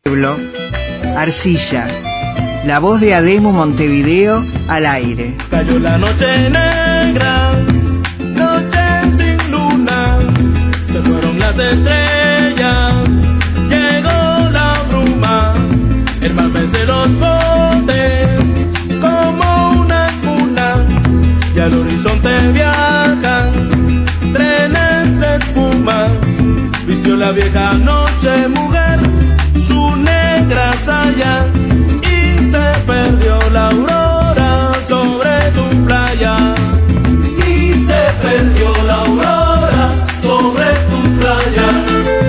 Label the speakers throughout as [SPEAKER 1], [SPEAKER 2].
[SPEAKER 1] Pueblo, Arcilla, la voz de Ademo Montevideo al aire.
[SPEAKER 2] Cayó la noche negra, noche sin luna, se fueron las estrellas, llegó la bruma, el mar mece los montes como una cuna, y al horizonte viajan trenes de espuma, vistió la vieja noche mujer su negra saya y se perdió la aurora sobre tu playa, y se perdió la aurora sobre tu playa.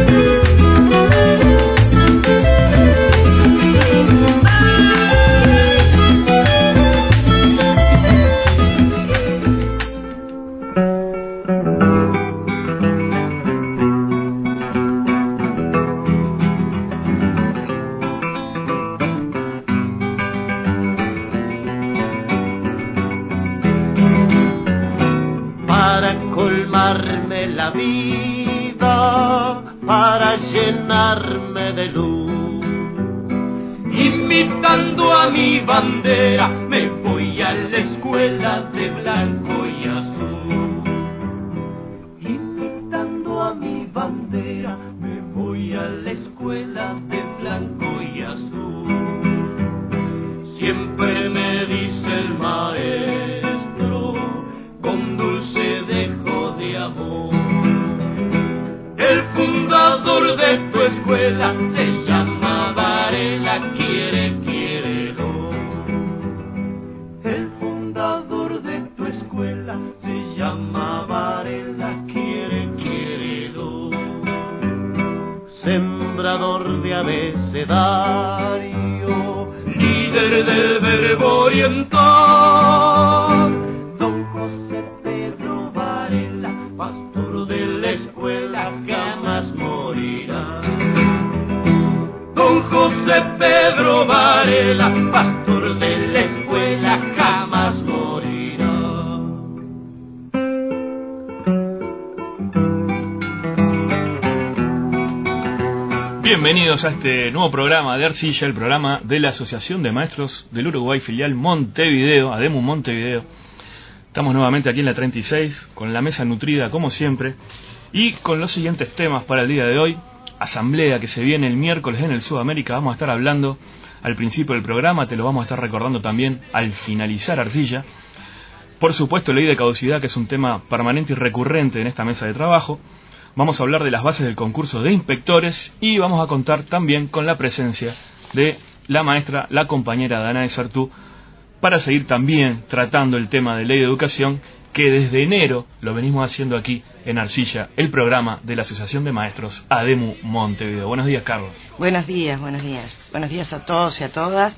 [SPEAKER 2] La vida para llenarme de luz, imitando a mi bandera me voy a la escuela de blanco y azul, imitando a mi bandera me voy a la escuela de blanco y azul. Siempre me dice el maestro con dulce dejo de amor, el fundador de tu escuela se llama Varela, quiérelo. El fundador de tu escuela se llama Varela, quiérelo. Sembrador de abecedario, líder del verbo oriental, don José Pedro Varela, pastor de la escuela jamás morirá. Don José Pedro Varela, pastor de la escuela jamás morirá.
[SPEAKER 3] Bienvenidos a este nuevo programa de Arcilla, el programa de la Asociación de Maestros del Uruguay, filial Montevideo, Ademo Montevideo. Estamos nuevamente aquí en la 36, con la mesa nutrida como siempre, y con los siguientes temas para el día de hoy. Asamblea que se viene el miércoles en el Sudamérica, vamos a estar hablando al principio del programa, te lo vamos a estar recordando también al finalizar Arcilla. Por supuesto, ley de caducidad, que es un tema permanente y recurrente en esta mesa de trabajo. Vamos a hablar de las bases del concurso de inspectores y vamos a contar también con la presencia de la maestra, la compañera Danae Sartú, para seguir también tratando el tema de ley de educación, que desde enero lo venimos haciendo aquí en Arcilla, el programa de la Asociación de Maestros Ademo Montevideo. Buenos días, Carlos.
[SPEAKER 4] Buenos días, buenos días. Buenos días a todos y a todas.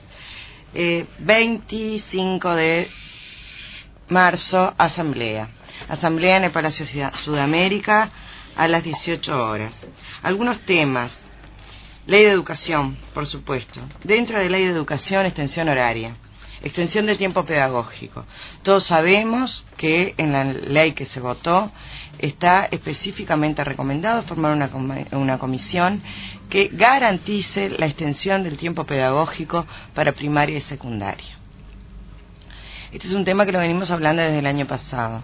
[SPEAKER 4] 25 de marzo, asamblea. Asamblea en el Palacio Sudamérica a las 18 horas. Algunos temas. Ley de educación, por supuesto. Dentro de ley de educación, extensión horaria. Extensión del tiempo pedagógico. Todos sabemos que en la ley que se votó está específicamente recomendado formar una comisión que garantice la extensión del tiempo pedagógico para primaria y secundaria. Este es un tema que lo venimos hablando desde el año pasado.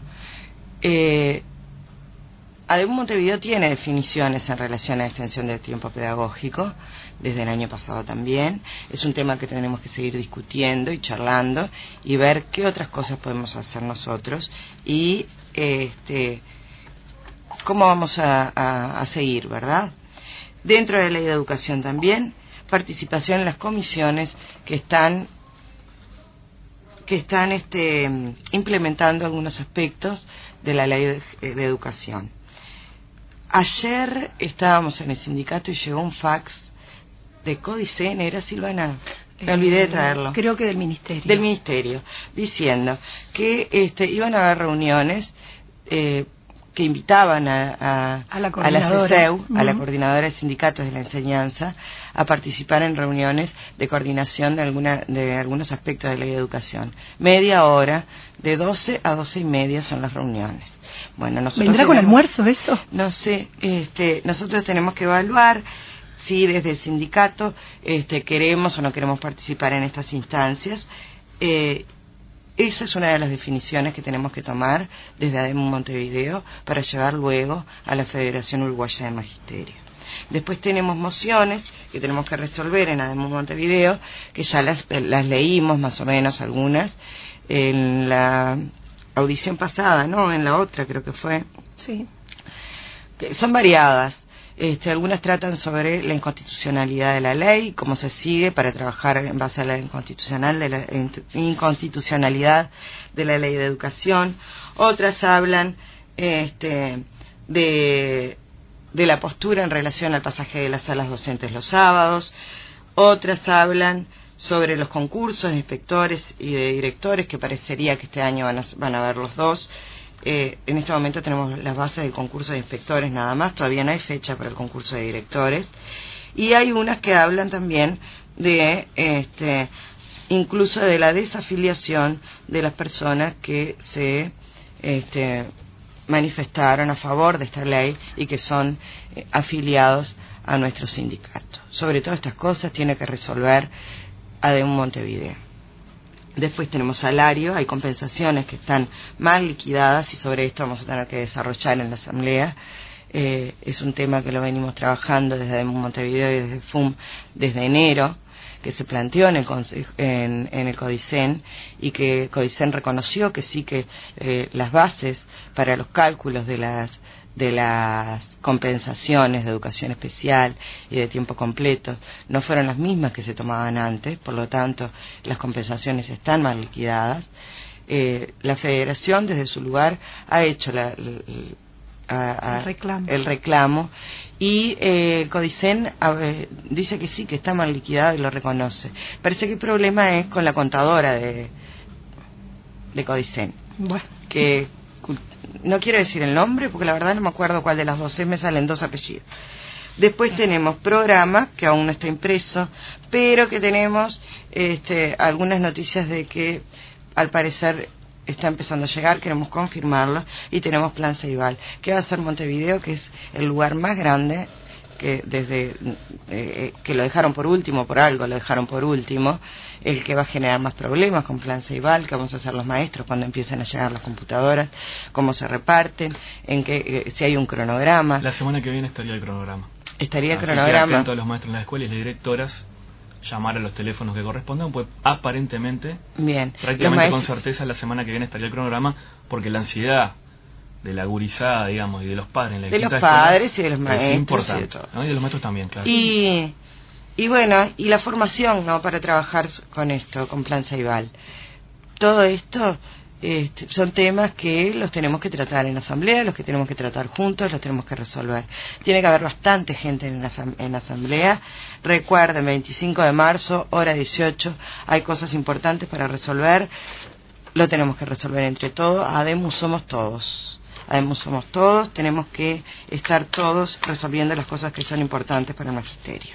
[SPEAKER 4] Ademo Montevideo tiene definiciones en relación a la extensión del tiempo pedagógico, desde el año pasado también. Es un tema que tenemos que seguir discutiendo y charlando y ver qué otras cosas podemos hacer nosotros y cómo vamos a seguir, ¿verdad? Dentro de la ley de educación también, participación en las comisiones que están implementando algunos aspectos de la ley de educación. Ayer estábamos en el sindicato y llegó un fax de Codicen, ¿era, Silvana? Me olvidé de traerlo.
[SPEAKER 5] Creo que del Ministerio.
[SPEAKER 4] Del Ministerio, diciendo que iban a haber reuniones que invitaban a la CESEU, a la Coordinadora de Sindicatos de la Enseñanza, a participar en reuniones de coordinación de algunos aspectos de la ley de educación. Media hora, de 12 a 12 y media son las reuniones. Bueno, nosotros
[SPEAKER 5] ¿vendrá con almuerzo eso?
[SPEAKER 4] No sé, nosotros tenemos que evaluar si desde el sindicato queremos o no queremos participar en estas instancias. Esa es una de las definiciones que tenemos que tomar desde ADEMU Montevideo para llevar luego a la Federación Uruguaya de Magisterio. Después tenemos mociones que tenemos que resolver en ADEMU Montevideo, que ya las leímos más o menos algunas en la audición pasada, ¿no? En la otra creo que fue.
[SPEAKER 5] Sí.
[SPEAKER 4] Que son variadas. Algunas tratan sobre la inconstitucionalidad de la ley, cómo se sigue para trabajar en base a la inconstitucionalidad de la ley de educación. Otras hablan de la postura en relación al pasaje de las salas docentes los sábados. Otras hablan sobre los concursos de inspectores y de directores, que parecería que este año van a haber los dos. En este momento tenemos las bases del concurso de inspectores nada más, todavía no hay fecha para el concurso de directores, y hay unas que hablan también de incluso de la desafiliación de las personas que se manifestaron a favor de esta ley y que son afiliados a nuestro sindicato. Sobre todas estas cosas tiene que resolver ADEMU Montevideo. Después tenemos salario, hay compensaciones que están mal liquidadas y sobre esto vamos a tener que desarrollar en la asamblea. Es un tema que lo venimos trabajando desde ADEMU Montevideo y desde FUM desde enero, que se planteó en el CODICEN, y que CODICEN reconoció que sí, que las bases para los cálculos de las compensaciones de educación especial y de tiempo completo no fueron las mismas que se tomaban antes, por lo tanto las compensaciones están mal liquidadas. La federación desde su lugar ha hecho el reclamo y el CODICEN dice que sí, que está mal liquidado y lo reconoce. Parece que el problema es con la contadora de CODICEN,
[SPEAKER 5] bueno,
[SPEAKER 4] que no quiero decir el nombre porque la verdad no me acuerdo cuál de las dos es, me salen dos apellidos. Después tenemos programas que aún no está impreso, pero que tenemos algunas noticias de que al parecer está empezando a llegar, queremos confirmarlo, y tenemos Plan Ceibal, que va a ser Montevideo, que es el lugar más grande, que desde que lo dejaron por último, por algo lo dejaron por último, el que va a generar más problemas con Plan Ceibal, que vamos a hacer los maestros cuando empiecen a llegar las computadoras, cómo se reparten, si hay un cronograma.
[SPEAKER 3] La semana que viene estaría el cronograma.
[SPEAKER 4] Estaría el
[SPEAKER 3] Así
[SPEAKER 4] cronograma.
[SPEAKER 3] que atentos a los maestros en las escuelas y las directoras, llamar a los teléfonos que correspondan, pues aparentemente,
[SPEAKER 4] bien,
[SPEAKER 3] prácticamente con certeza la semana que viene estaría el cronograma, porque la ansiedad de la gurizada, digamos, y de los padres en la
[SPEAKER 4] de los padres y de los maestros
[SPEAKER 3] es importante,
[SPEAKER 4] y de todos.
[SPEAKER 3] ¿no? Y de los maestros también, claro.
[SPEAKER 4] Y bueno, y la formación, ¿no?, para trabajar con esto, con Plan Ceibal. Todo esto son temas que los tenemos que tratar en la asamblea, los que tenemos que tratar juntos, los tenemos que resolver. Tiene que haber bastante gente en la asamblea. Recuerden, 25 de marzo, hora 18, hay cosas importantes para resolver. Lo tenemos que resolver entre todos. ADEMU somos todos. ADEMU somos todos. Tenemos que estar todos resolviendo las cosas que son importantes para el magisterio.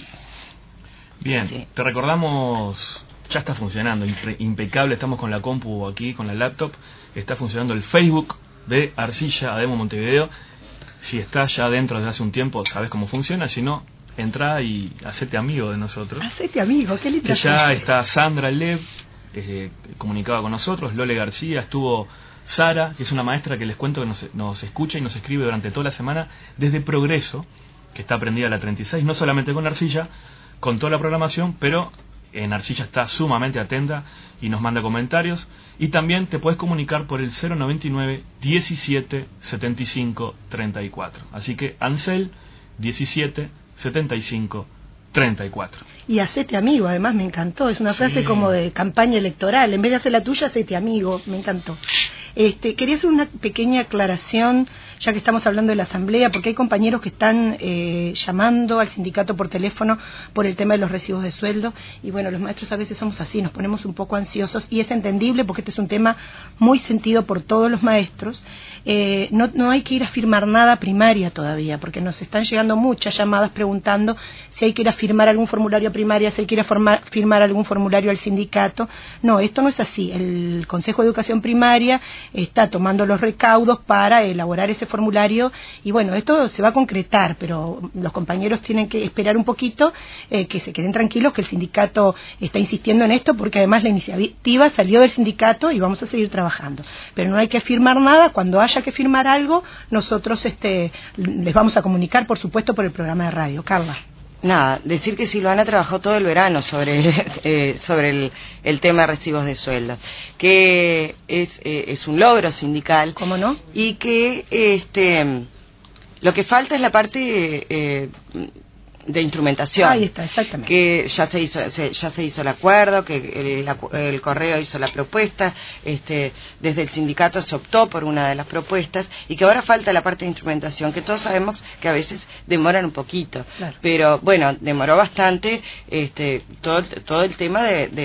[SPEAKER 3] Bien,
[SPEAKER 4] sí.
[SPEAKER 3] Te recordamos, ya está funcionando, impecable, estamos con la compu aquí, con la laptop, está funcionando el Facebook de Arcilla ADEMU Montevideo. Si estás ya dentro desde hace un tiempo, sabes cómo funciona, si no, entra y hacete amigo de nosotros.
[SPEAKER 5] Hacete amigo, qué lindo.
[SPEAKER 3] Que ya está Sandra Lev, comunicada con nosotros, Lole García, estuvo Sara, que es una maestra que les cuento que nos escucha y nos escribe durante toda la semana desde Progreso, que está prendida a la 36, no solamente con Arcilla, con toda la programación, pero en Arcilla está sumamente atenta y nos manda comentarios. Y también te puedes comunicar por el 099 17 75 34. Así que Ansel 17 75 34.
[SPEAKER 5] Y hacete amigo, además me encantó, es una frase como de campaña electoral, en vez de hacer la tuya, hacete amigo, me encantó. Quería hacer una pequeña aclaración, ya que estamos hablando de la asamblea, porque hay compañeros que están llamando al sindicato por teléfono por el tema de los recibos de sueldo, y bueno, los maestros a veces somos así, nos ponemos un poco ansiosos, y es entendible porque este es un tema muy sentido por todos los maestros. No hay que ir a firmar nada primaria todavía, porque nos están llegando muchas llamadas preguntando si hay que ir a firmar algún formulario a primaria, si hay que ir a firmar algún formulario al sindicato. No, esto no es así. El Consejo de Educación Primaria está tomando los recaudos para elaborar ese formulario y bueno, esto se va a concretar, pero los compañeros tienen que esperar un poquito, que se queden tranquilos que el sindicato está insistiendo en esto porque además la iniciativa salió del sindicato y vamos a seguir trabajando, pero no hay que firmar nada. Cuando haya que firmar algo nosotros les vamos a comunicar, por supuesto, por el programa de radio. Carla.
[SPEAKER 4] Nada, decir que Silvana trabajó todo el verano sobre el tema de recibos de sueldos, que es un logro sindical.
[SPEAKER 5] ¿Cómo no?
[SPEAKER 4] Y que lo que falta es la parte de instrumentación.
[SPEAKER 5] Ahí está, exactamente.
[SPEAKER 4] Que ya se hizo el acuerdo, que el correo hizo la propuesta, desde el sindicato se optó por una de las propuestas y que ahora falta la parte de instrumentación, que todos sabemos que a veces demoran un poquito, claro. Pero bueno, demoró bastante todo el tema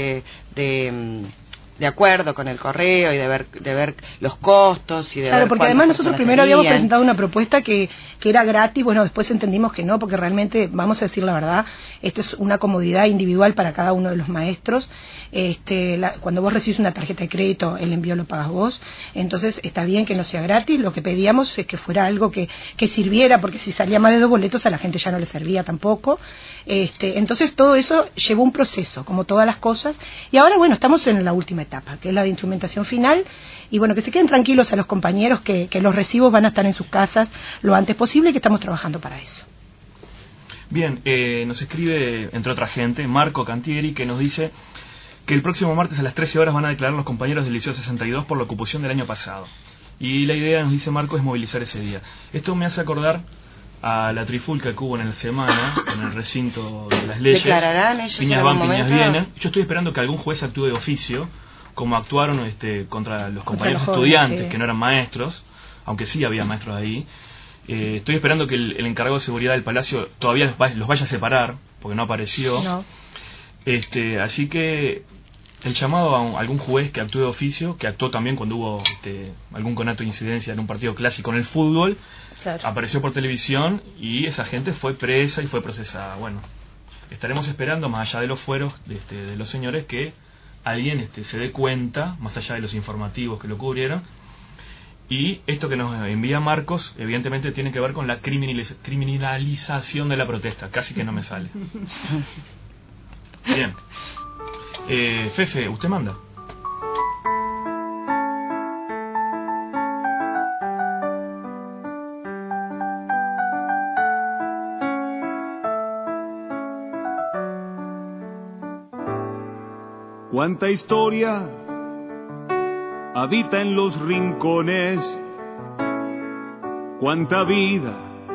[SPEAKER 4] de acuerdo con el correo y de ver los costos y de
[SPEAKER 5] claro,
[SPEAKER 4] ver
[SPEAKER 5] porque además nosotros primero habíamos presentado una propuesta que era gratis, bueno, después entendimos que no, porque realmente, vamos a decir la verdad, esto es una comodidad individual para cada uno de los maestros. Cuando vos recibís una tarjeta de crédito, el envío lo pagas vos, entonces está bien que no sea gratis. Lo que pedíamos es que fuera algo que sirviera, porque si salía más de 2 boletos a la gente ya no le servía tampoco. Entonces todo eso llevó un proceso, como todas las cosas, y ahora bueno, estamos en la última etapa, que es la de instrumentación final, y bueno, que se queden tranquilos a los compañeros que los recibos van a estar en sus casas lo antes posible y que estamos trabajando para eso.
[SPEAKER 3] Bien, nos escribe, entre otra gente, Marco Cantieri, que nos dice que el próximo martes a las 13 horas van a declarar los compañeros del Liceo 62 por la ocupación del año pasado. Y la idea, nos dice Marco, es movilizar ese día. Esto me hace acordar a la trifulca que hubo en el semana, en el recinto de las leyes.
[SPEAKER 4] ¿Declararán ellos
[SPEAKER 3] piñas
[SPEAKER 4] en
[SPEAKER 3] van,
[SPEAKER 4] algún
[SPEAKER 3] piñas
[SPEAKER 4] momento?
[SPEAKER 3] vienen. Yo estoy esperando que algún juez actúe de oficio, como actuaron contra los compañeros
[SPEAKER 5] los
[SPEAKER 3] estudiantes,
[SPEAKER 5] jóvenes, sí.
[SPEAKER 3] Que no eran maestros, aunque sí había maestros ahí. Estoy esperando que el encargado de seguridad del Palacio todavía los vaya a separar, porque no apareció.
[SPEAKER 5] No.
[SPEAKER 3] Así que el llamado a algún juez que actúe de oficio, que actuó también cuando hubo algún conato de incidencia en un partido clásico en el fútbol, claro. Apareció por televisión y esa gente fue presa y fue procesada. Bueno, estaremos esperando, más allá de los fueros de los señores, que alguien se dé cuenta, más allá de los informativos que lo cubrieron. Y esto que nos envía Marcos, evidentemente tiene que ver con la criminalización de la protesta. Casi que no me sale. Bien. Fefe, usted manda.
[SPEAKER 6] Cuánta historia habita en los rincones, cuánta vida,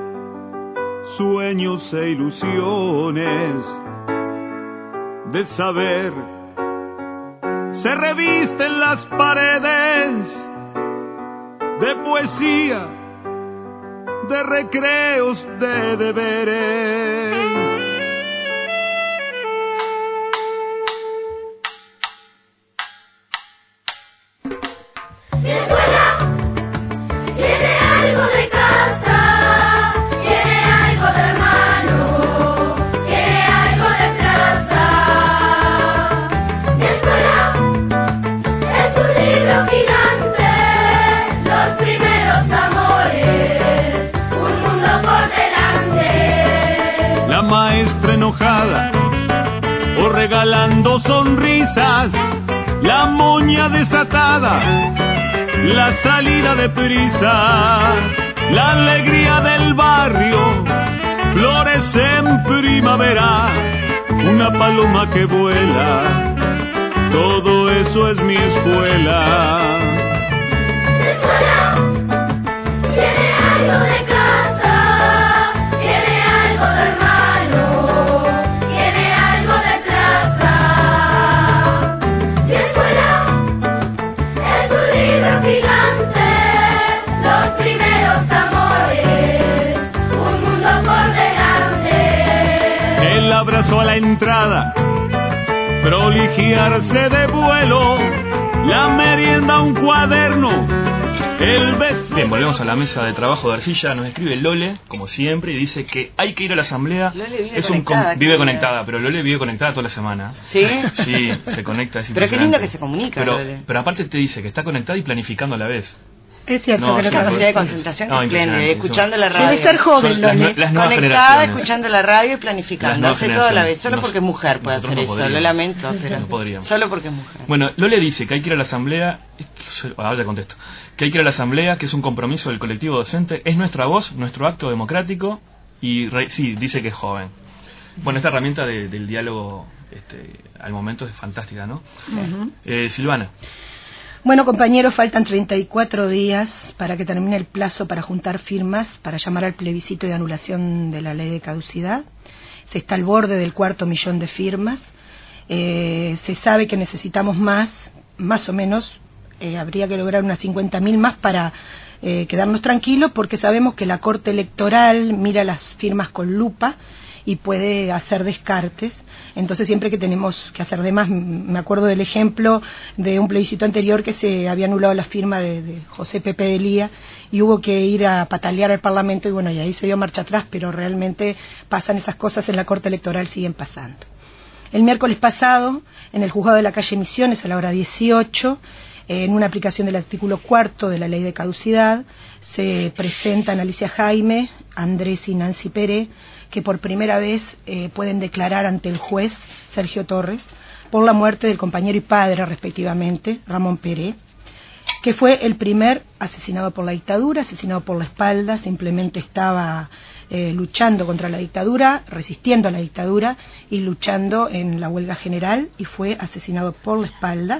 [SPEAKER 6] sueños e ilusiones de saber se revisten las paredes de poesía, de recreos, de deberes. Enojada o regalando sonrisas, la moña desatada, la salida de prisa, la alegría del barrio, flores en primavera, una paloma que vuela, todo eso es mi escuela.
[SPEAKER 7] Mi escuela tiene algo de casa, tiene algo de hermano, tiene algo de plaza. Mi escuela es un libro gigante, los primeros amores, un mundo por delante.
[SPEAKER 6] El abrazo a la entrada, proligiarse de vuelo, la merienda un cuaderno, el beso...
[SPEAKER 3] Bien, volvemos a la mesa de trabajo de Arcilla. Nos escribe Lole, como siempre, y dice que hay que ir a la asamblea.
[SPEAKER 4] Lole vive
[SPEAKER 3] es
[SPEAKER 4] conectada,
[SPEAKER 3] vive conectada, pero Lole vive conectada toda la semana.
[SPEAKER 4] ¿Sí?
[SPEAKER 3] Sí, se conecta. Es
[SPEAKER 4] Pero qué lindo que se comunica,
[SPEAKER 3] pero,
[SPEAKER 4] Lole.
[SPEAKER 3] pero aparte te dice que está conectada y planificando a la vez.
[SPEAKER 5] Es cierto
[SPEAKER 3] No,
[SPEAKER 5] que
[SPEAKER 3] sí,
[SPEAKER 5] no
[SPEAKER 4] La
[SPEAKER 5] te
[SPEAKER 4] capacidad de concentración que tiene,
[SPEAKER 3] impresionante,
[SPEAKER 4] escuchando la
[SPEAKER 3] eso.
[SPEAKER 4] radio.
[SPEAKER 5] Debe ser joven,
[SPEAKER 3] Son
[SPEAKER 5] Lole.
[SPEAKER 3] las nuevas
[SPEAKER 4] Conectada,
[SPEAKER 3] generaciones.
[SPEAKER 4] escuchando la radio y
[SPEAKER 3] Las
[SPEAKER 4] planificando.
[SPEAKER 3] nuevas
[SPEAKER 4] Hace todo a la
[SPEAKER 3] generaciones.
[SPEAKER 4] vez, solo porque es mujer puede hacer
[SPEAKER 3] Nosotros no
[SPEAKER 4] eso. Lo
[SPEAKER 3] podríamos.
[SPEAKER 4] lamento, pero
[SPEAKER 3] No podríamos.
[SPEAKER 4] solo porque es mujer.
[SPEAKER 3] Bueno, Lole dice que hay que ir a la asamblea. Ahora te contesto. Que hay que ir a la asamblea, que es un compromiso del colectivo docente. Es nuestra voz, nuestro acto democrático. Y sí, dice que es joven. Bueno, esta herramienta del diálogo al momento es fantástica, ¿no? Silvana.
[SPEAKER 5] Bueno, compañeros, faltan 34 días para que termine el plazo para juntar firmas para llamar al plebiscito de anulación de la ley de caducidad. Se está al borde del 250.000 de firmas. Se sabe que necesitamos más o menos, habría que lograr unas 50.000 más para quedarnos tranquilos, porque sabemos que la Corte Electoral mira las firmas con lupa y puede hacer descartes. Entonces siempre que tenemos que hacer de más, me acuerdo del ejemplo de un plebiscito anterior que se había anulado la firma de José Pepe de Lía y hubo que ir a patalear al Parlamento y bueno, y ahí se dio marcha atrás, pero realmente pasan esas cosas en la Corte Electoral, siguen pasando. El miércoles pasado, en el juzgado de la calle Misiones, a la hora 18, en una aplicación del artículo 4 de la ley de caducidad, se presentan Alicia Jaime, Andrés y Nancy Pérez, que por primera vez pueden declarar ante el juez Sergio Torres por la muerte del compañero y padre, respectivamente, Ramón Pérez, que fue el primer asesinado por la dictadura, asesinado por la espalda, simplemente estaba luchando contra la dictadura, resistiendo a la dictadura y luchando en la huelga general y fue asesinado por la espalda.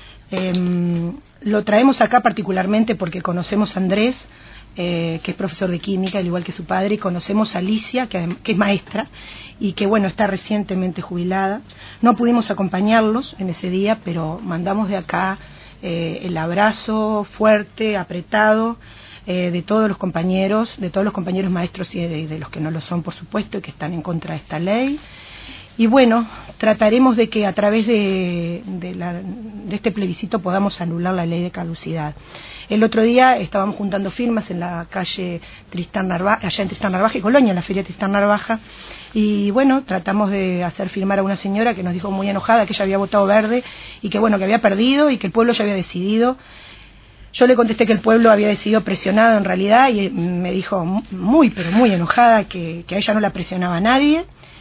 [SPEAKER 5] Lo traemos acá particularmente porque conocemos a Andrés, que es profesor de química, al igual que su padre, y conocemos a Alicia, que es maestra, y que bueno, está recientemente jubilada. No pudimos acompañarlos en ese día, pero mandamos de acá el abrazo fuerte, apretado, de todos los compañeros maestros y de los que no lo son, por supuesto, y que están en contra de esta ley. Y bueno, trataremos de que a través de este plebiscito podamos anular la ley de caducidad. El otro día estábamos juntando firmas en la calle Tristán Narvaja, allá en Tristán Narvaja y Colonia, en la feria Tristán Narvaja, y bueno, tratamos de hacer firmar a una señora que nos dijo muy enojada que ella había votado verde y que bueno, que había perdido y que el pueblo ya había decidido. Yo le contesté que el pueblo había decidido presionado en realidad y me dijo muy, pero muy enojada que a ella no la presionaba nadie.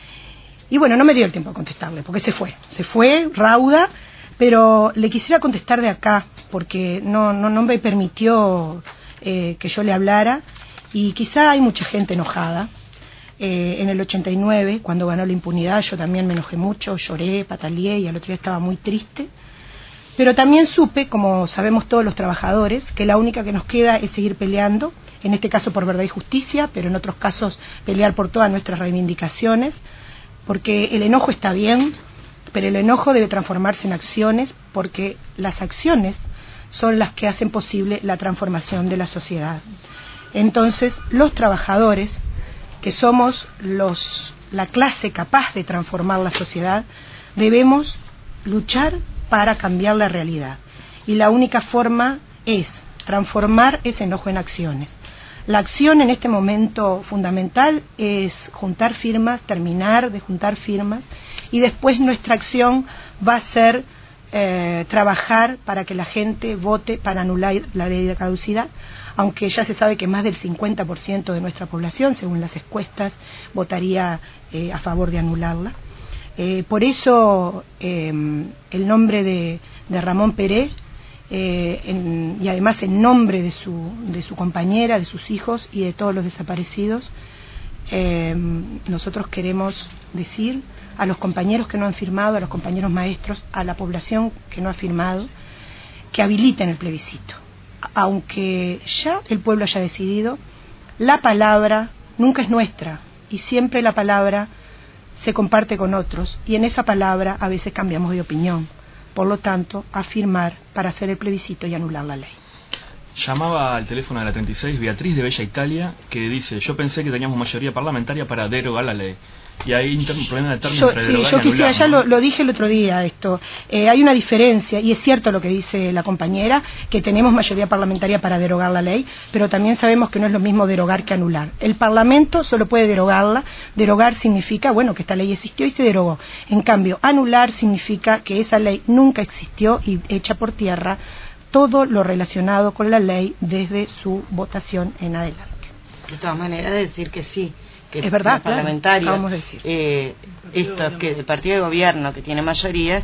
[SPEAKER 5] Y bueno, no me dio el tiempo a contestarle, porque se fue, rauda, pero le quisiera contestar de acá, porque no me permitió que yo le hablara, y quizá hay mucha gente enojada. En el 89, cuando ganó la impunidad, yo también me enojé mucho, lloré, pataleé, y al otro día estaba muy triste. Pero también supe, como sabemos todos los trabajadores, que la única que nos queda es seguir peleando, en este caso por verdad y justicia, pero en otros casos pelear por todas nuestras reivindicaciones, porque el enojo está bien, pero el enojo debe transformarse en acciones, porque las acciones son las que hacen posible la transformación de la sociedad. Entonces, los trabajadores, que somos la clase capaz de transformar la sociedad, debemos luchar para cambiar la realidad. Y la única forma es transformar ese enojo en acciones. La acción en este momento fundamental es juntar firmas, terminar de juntar firmas, y después nuestra acción va a ser trabajar para que la gente vote para anular la ley de caducidad, aunque ya se sabe que más del 50% de nuestra población, según las encuestas, votaría a favor de anularla. Por eso el nombre de Ramón Pérez, y además en nombre de su compañera, de sus hijos y de todos los desaparecidos, nosotros queremos decir a los compañeros que no han firmado, a los compañeros maestros, a la población que no ha firmado, que habiliten el plebiscito. Aunque ya el pueblo haya decidido, la palabra nunca es nuestra y siempre la palabra se comparte con otros, y en esa palabra a veces cambiamos de opinión. Por lo tanto, a firmar para hacer el plebiscito y anular la ley.
[SPEAKER 3] Llamaba al teléfono de la 36 Beatriz de Bella Italia, que dice: yo pensé que teníamos mayoría parlamentaria para derogar la ley. Y hay un problema de término entre derogar
[SPEAKER 5] yo
[SPEAKER 3] y
[SPEAKER 5] quisiera,
[SPEAKER 3] anular,
[SPEAKER 5] ya
[SPEAKER 3] ¿no?
[SPEAKER 5] lo dije el otro día esto. Hay una diferencia, y es cierto lo que dice la compañera, que tenemos mayoría parlamentaria para derogar la ley, pero también sabemos que no es lo mismo derogar que anular. El Parlamento solo puede derogarla. Derogar significa, bueno, que esta ley existió y se derogó. En cambio, anular significa que esa ley nunca existió y echa por tierra todo lo relacionado con la ley desde su votación en adelante.
[SPEAKER 4] De todas maneras, decir que sí, que
[SPEAKER 5] es verdad,
[SPEAKER 4] los parlamentarios,
[SPEAKER 5] claro, acabamos de decir.
[SPEAKER 4] Que el partido de gobierno que tiene mayoría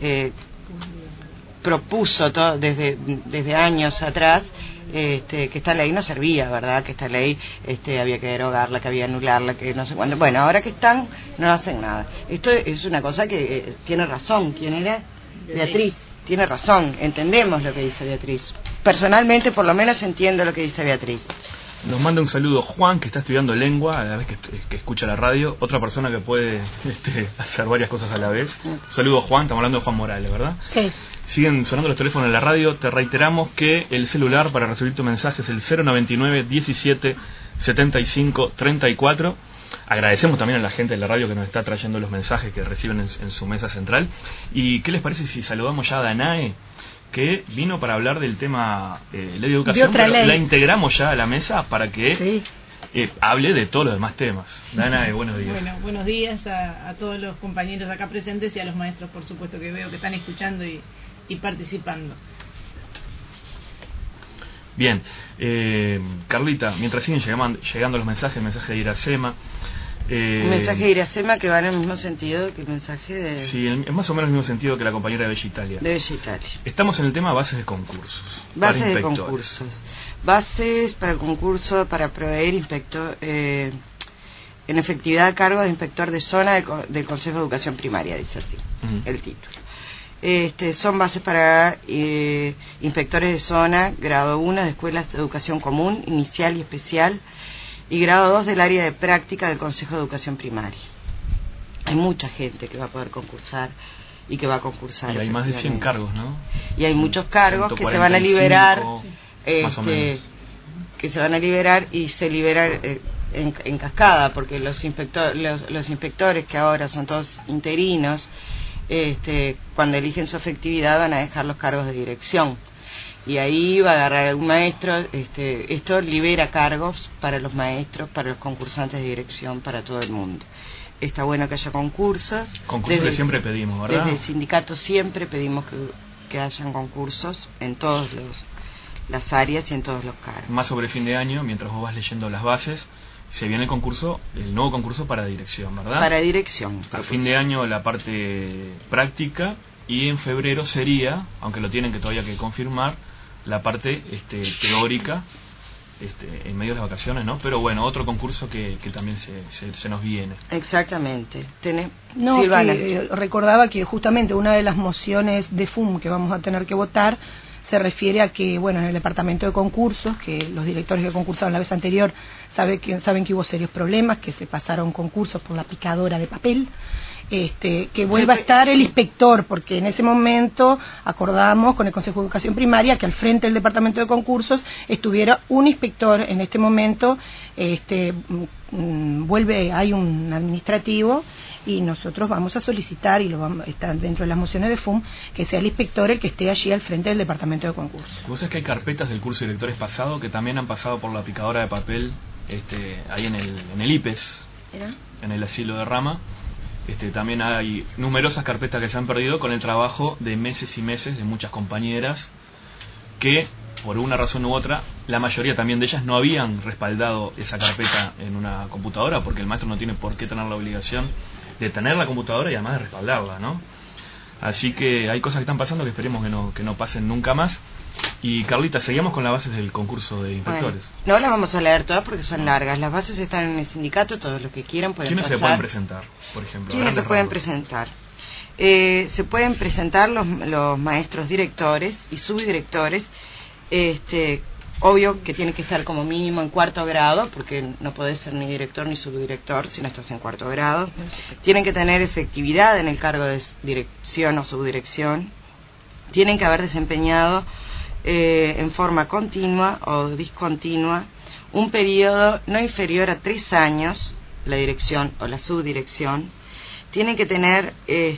[SPEAKER 4] propuso desde años atrás que esta ley no servía, ¿verdad? Que esta ley había que derogarla, que había que anularla, que no sé cuándo. Bueno, ahora que están, no hacen nada. Esto es una cosa que tiene razón. ¿Quién era? Beatriz. Tiene razón, entendemos lo que dice Beatriz. Personalmente, por lo menos, entiendo lo que dice Beatriz.
[SPEAKER 3] Nos manda un saludo Juan, que está estudiando lengua a la vez que escucha la radio. Otra persona que puede hacer varias cosas a la vez. Un saludo Juan, estamos hablando de Juan Morales, ¿verdad?
[SPEAKER 5] Sí.
[SPEAKER 3] Siguen sonando los teléfonos en la radio. Te reiteramos que el celular para recibir tu mensaje es el 099 17 75 34. Agradecemos también a la gente de la radio que nos está trayendo los mensajes que reciben en su mesa central. ¿Y qué les parece si saludamos ya a Danae, que vino para hablar del tema ley de educación, pero
[SPEAKER 5] ley.
[SPEAKER 3] La integramos ya a la mesa para que hable de todos los demás temas? Danae, buenos días.
[SPEAKER 8] Bueno, buenos días a todos los compañeros acá presentes y a los maestros, por supuesto, que veo que están escuchando y participando.
[SPEAKER 3] Bien, Carlita, mientras siguen llegando los mensajes, el mensaje de Iracema.
[SPEAKER 4] Un mensaje de Iracema que va en el mismo sentido que el mensaje de...
[SPEAKER 3] Sí, es más o menos el mismo sentido que la compañera de Bella Italia.
[SPEAKER 4] De Bella Italia.
[SPEAKER 3] Estamos en el tema bases de concursos.
[SPEAKER 4] Bases de concursos. Bases para el concurso para proveer inspector... en efectividad a cargo de inspector de zona del Consejo de Educación Primaria, dice así, el título. Son bases para inspectores de zona, grado 1 de escuelas de educación común, inicial y especial, y grado 2 del área de práctica del Consejo de Educación Primaria. Hay mucha gente que va a poder concursar y que va a concursar.
[SPEAKER 3] Y hay más de 100 cargos, ¿no?
[SPEAKER 4] Y hay muchos cargos que se van a liberar, que se van a liberar y se liberan en cascada, porque los inspectores que ahora son todos interinos, cuando eligen su efectividad van a dejar los cargos de dirección y ahí va a agarrar algún maestro. Esto libera cargos para los maestros, para los concursantes de dirección, para todo el mundo. Está bueno que haya concursos
[SPEAKER 3] que siempre pedimos, ¿verdad?
[SPEAKER 4] Desde el sindicato siempre pedimos que hayan concursos en todas las áreas y en todos los cargos.
[SPEAKER 3] Más sobre fin de año, mientras vos vas leyendo las bases, se viene el nuevo concurso para dirección, ¿verdad?
[SPEAKER 4] Para dirección.
[SPEAKER 3] A fin de año la parte práctica, y en febrero sería, aunque lo tienen que todavía que confirmar, la parte teórica, en medio de las vacaciones, ¿no? Pero bueno, otro concurso que también se nos viene.
[SPEAKER 4] Exactamente.
[SPEAKER 5] Recordaba que justamente una de las mociones de FUM que vamos a tener que votar se refiere a que, bueno, en el departamento de concursos, que los directores que concursaron la vez anterior saben que hubo serios problemas, que se pasaron concursos por la picadora de papel, que vuelva a estar el inspector, porque en ese momento acordamos con el Consejo de Educación Primaria que al frente del departamento de concursos estuviera un inspector. En este momento hay un administrativo y nosotros vamos a solicitar, y está dentro de las mociones de FUM, que sea el inspector el que esté allí al frente del departamento de concursos.
[SPEAKER 3] Vos sabés que hay carpetas del curso de directores pasado que también han pasado por la picadora de papel, ahí en el IPES, en el asilo de Rama. También hay numerosas carpetas que se han perdido con el trabajo de meses y meses de muchas compañeras que, por una razón u otra, la mayoría también de ellas no habían respaldado esa carpeta en una computadora, porque el maestro no tiene por qué tener la obligación de tener la computadora y además de respaldarla, ¿no? Así que hay cosas que están pasando que esperemos que no pasen nunca más. Y Carlita, seguimos con las bases del concurso de inspectores.
[SPEAKER 4] Bueno, no las vamos a leer todas porque son largas. Las bases están en el sindicato, todos los que quieran pueden
[SPEAKER 3] pasar. ¿Quiénes se pueden presentar, por ejemplo?
[SPEAKER 4] ¿Quiénes se pueden presentar? Se pueden presentar los maestros directores y subdirectores. Obvio que tiene que estar como mínimo en 4º grado, porque no podés ser ni director ni subdirector si no estás en 4º grado. Tienen que tener efectividad en el cargo de dirección o subdirección. Tienen que haber desempeñado en forma continua o discontinua un periodo no inferior a 3 años, la dirección o la subdirección. Tienen que tener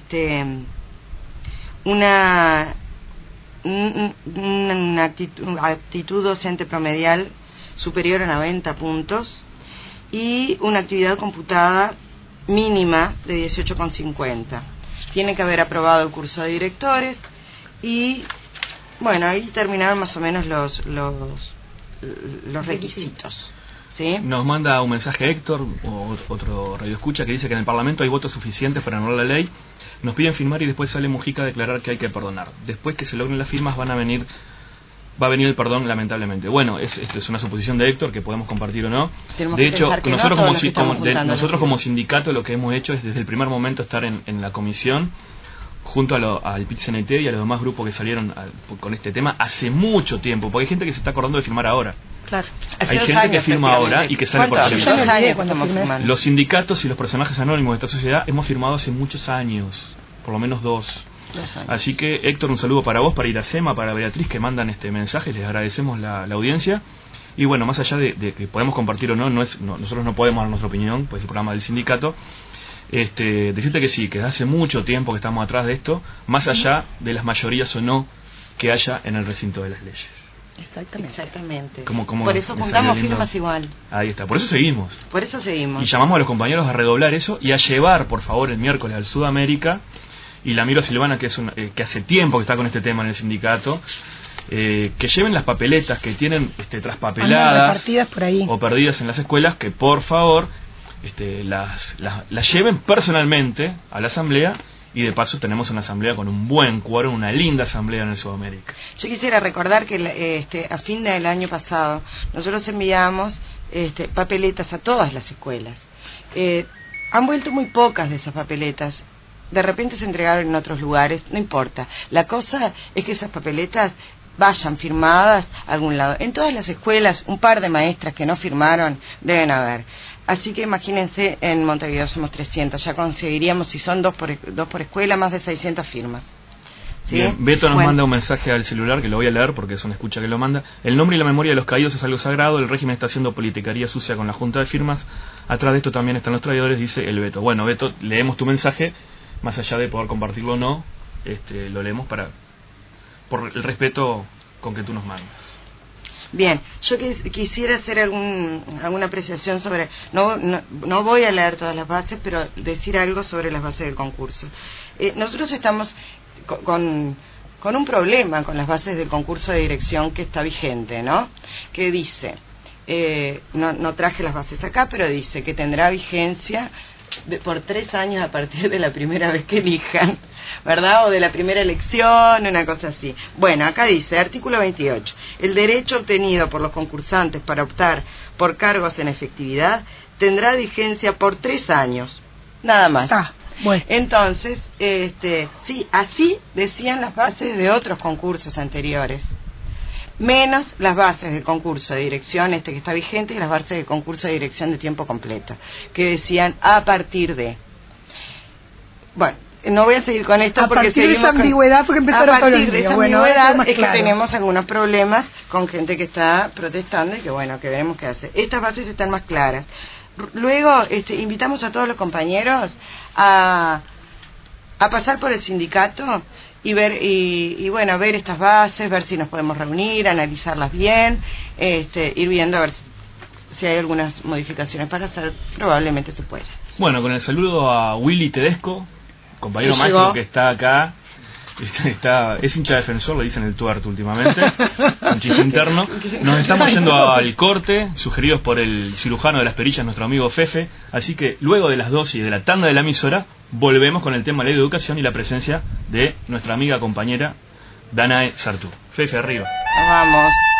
[SPEAKER 4] una actitud docente promedial superior a 90 puntos y una actividad computada mínima de 18,50. Tienen que haber aprobado el curso de directores y, bueno, ahí terminaron más o menos los requisitos. ¿Sí?
[SPEAKER 3] Nos manda un mensaje Héctor, o otro radioescucha, que dice que en el Parlamento hay votos suficientes para anular la ley. Nos piden firmar y después sale Mujica a declarar que hay que perdonar. Después que se logren las firmas va a venir el perdón, lamentablemente. Bueno, esta es una suposición de Héctor que podemos compartir o no. De hecho, nosotros como sindicato lo que hemos hecho es desde el primer momento estar en la comisión junto al PIT-CNT y a los demás grupos que salieron con este tema hace mucho tiempo, porque hay gente que se está acordando de firmar ahora.
[SPEAKER 5] Claro.
[SPEAKER 3] Hay gente que firma ahora y que sale por ejemplo.
[SPEAKER 4] 2 años cuando firmamos.
[SPEAKER 3] Los sindicatos y los personajes anónimos de esta sociedad hemos firmado hace muchos años, por lo menos 2. Así que Héctor, un saludo para vos, para Iracema, para Beatriz, que mandan este mensaje, les agradecemos la audiencia. Y bueno, más allá de que podemos compartir o no, nosotros no podemos dar nuestra opinión, pues el programa del sindicato. Decirte que sí, que hace mucho tiempo que estamos atrás de esto, más allá de las mayorías o no que haya en el recinto de las leyes.
[SPEAKER 4] Exactamente.
[SPEAKER 3] Como
[SPEAKER 4] por eso juntamos firmas igual.
[SPEAKER 3] Ahí está, por eso seguimos. Y llamamos a los compañeros a redoblar eso y a llevar, por favor, el miércoles al Sudamérica. Y la miro a Silvana, que que hace tiempo que está con este tema en el sindicato, que lleven las papeletas que tienen traspapeladas
[SPEAKER 5] por ahí,
[SPEAKER 3] o perdidas en las escuelas, que por favor las lleven personalmente a la asamblea. Y de paso tenemos una asamblea con un buen quórum, una linda asamblea en el Sudamérica.
[SPEAKER 4] Yo quisiera recordar que a fin del año pasado nosotros enviamos papeletas a todas las escuelas. Han vuelto muy pocas de esas papeletas. De repente se entregaron en otros lugares, no importa. La cosa es que esas papeletas vayan firmadas a algún lado. En todas las escuelas, un par de maestras que no firmaron deben haber. Así que imagínense, en Montevideo somos 300, ya conseguiríamos, si son dos por escuela, más de 600 firmas. ¿Sí?
[SPEAKER 3] Bien. Beto nos manda un mensaje al celular, que lo voy a leer porque es una escucha que lo manda. El nombre y la memoria de los caídos es algo sagrado, el régimen está haciendo politicaría sucia con la junta de firmas, atrás de esto también están los traidores, dice el Beto. Bueno, Beto, leemos tu mensaje, más allá de poder compartirlo o no, lo leemos por el respeto con que tú nos mandas.
[SPEAKER 4] Bien, yo quisiera hacer alguna apreciación sobre, no voy a leer todas las bases, pero decir algo sobre las bases del concurso. Nosotros estamos con un problema con las bases del concurso de dirección que está vigente, ¿no? Que dice, no traje las bases acá, pero dice que tendrá vigencia por 3 años a partir de la primera vez que elijan, ¿verdad? O de la primera elección, una cosa así. Bueno, acá dice, artículo 28, el derecho obtenido por los concursantes para optar por cargos en efectividad tendrá vigencia por 3 años, nada más.
[SPEAKER 5] Bueno.
[SPEAKER 4] Entonces, sí, así decían las bases de otros concursos anteriores, menos las bases del concurso de dirección que está vigente y las bases del concurso de dirección de tiempo completo, que decían a partir de. Bueno, no voy a seguir con esto porque seguimos
[SPEAKER 5] esa ambigüedad porque empezaron todos los días.
[SPEAKER 4] A partir de esa ambigüedad es que tenemos algunos problemas con gente que está protestando y que bueno, que veremos qué hace. Estas bases están más claras. Luego invitamos a todos los compañeros a pasar por el sindicato y ver ver estas bases, ver si nos podemos reunir, analizarlas bien, ir viendo a ver si hay algunas modificaciones para hacer, probablemente se pueda.
[SPEAKER 3] Bueno, con el saludo a Willy Tedesco, compañero maestro que está acá, es hincha defensor, lo dicen el tuerto últimamente, un chiste interno. Nos estamos yendo al corte, sugeridos por el cirujano de las perillas, nuestro amigo Fefe, así que luego de las 12 y de la tanda de la emisora, volvemos con el tema de la educación y la presencia de nuestra amiga compañera Danae Sartú. Fefe, arriba.
[SPEAKER 4] Vamos.